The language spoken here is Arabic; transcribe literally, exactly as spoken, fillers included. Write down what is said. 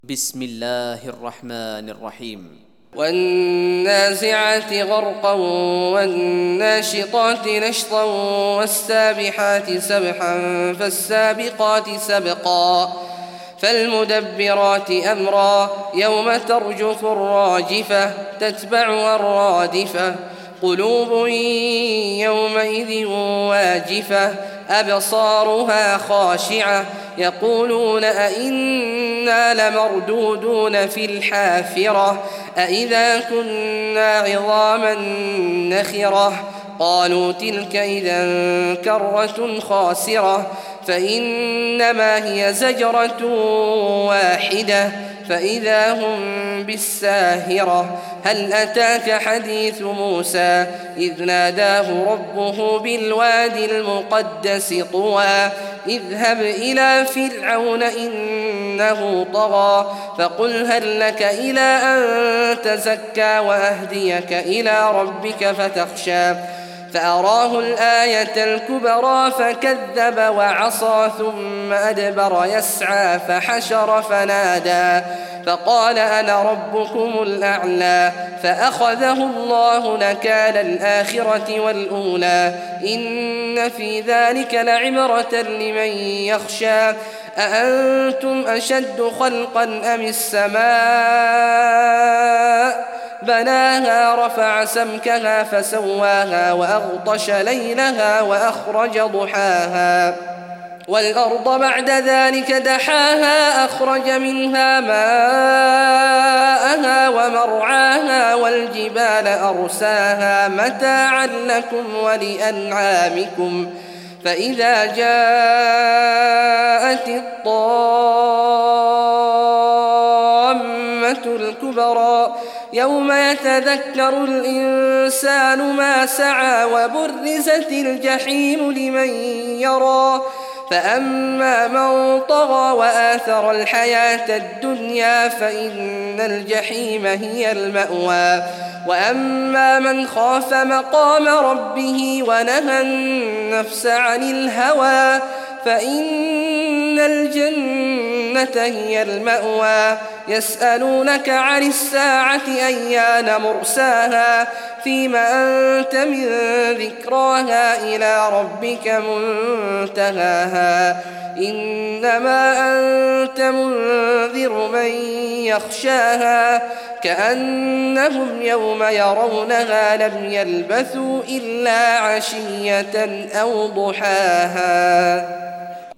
بسم الله الرحمن الرحيم والنازعات غرقا والناشطات نشطا والسابحات سبحا فالسابقات سبقا فالمدبرات أمرا يوم ترجف الراجفة تتبعها الرادفة قلوب يومئذ واجفة أبصارها خاشعة يقولون أئنا لمردودون في الحافرة أئذا كنا عظاما نخرة قالوا تلك إذا كرة خاسرة فإنما هي زجرة واحدة فإذا هم بالساهرة هل أتاك حديث موسى إذ ناداه ربه بالوادي المقدس طوى اذهب إلى فرعون إنه طغى فقل هل لك إلى أن تزكى وأهديك إلى ربك فتخشى فأراه الآية الكبرى فكذب وعصى ثم أدبر يسعى فحشر فنادى فقال أنا ربكم الأعلى فأخذه الله نكال الآخرة والأولى إن في ذلك لعبرة لمن يخشى أأنتم أشد خلقا أم السماء بناها رفع سمكها فسواها وأغطش ليلها وأخرج ضحاها والأرض بعد ذلك دحاها أخرج منها ماءها ومرعاها والجبال أرساها متاعا لكم ولأنعامكم فإذا جاءت الطامة الكبرى يوم يتذكر الإنسان ما سعى وبرزت الجحيم لمن يرى فأما من طغى وآثر الحياة الدنيا فإن الجحيم هي المأوى وأما من خاف مقام ربه ونهى النفس عن الهوى فإن الجنة هي المأوى يسألونك عن الساعة أيان مرساها فيما أنت من ذكراها إلى ربك منتهاها إنما أنت منذر من يخشاها كأنهم يوم يرونها لم يلبثوا إلا عشية أو ضحاها.